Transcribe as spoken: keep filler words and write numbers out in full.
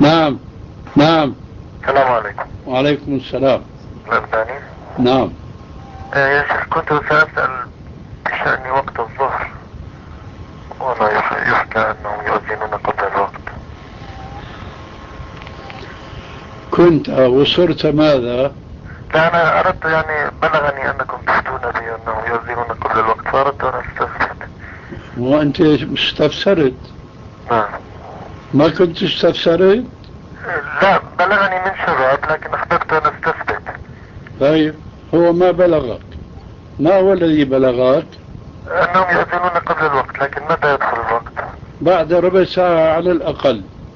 نعم نعم. السلام عليكم. وعليكم السلام. الألباني. نعم. آه يا شيخ، كنت سأسأل بشأن وقت الظهر، ولا يحكى أنهم يؤذنون قبل الوقت. كنت وصرت ماذا؟ لا، أنا أردت يعني بلغني أنكم تفتون بي أنهم يؤذنون قبل الوقت، فأردت أن أستفسر. وأنت استفسرت؟ نعم. ما كنت استفسرت؟ لا، بلغني من شباب، لكن أحببت أن أستثبت. طيب، هو ما بلغك؟ ما هو الذي بلغك؟ أنهم يؤذنون قبل الوقت، لكن متى يدخل الوقت؟ بعد ربع ساعة على الأقل.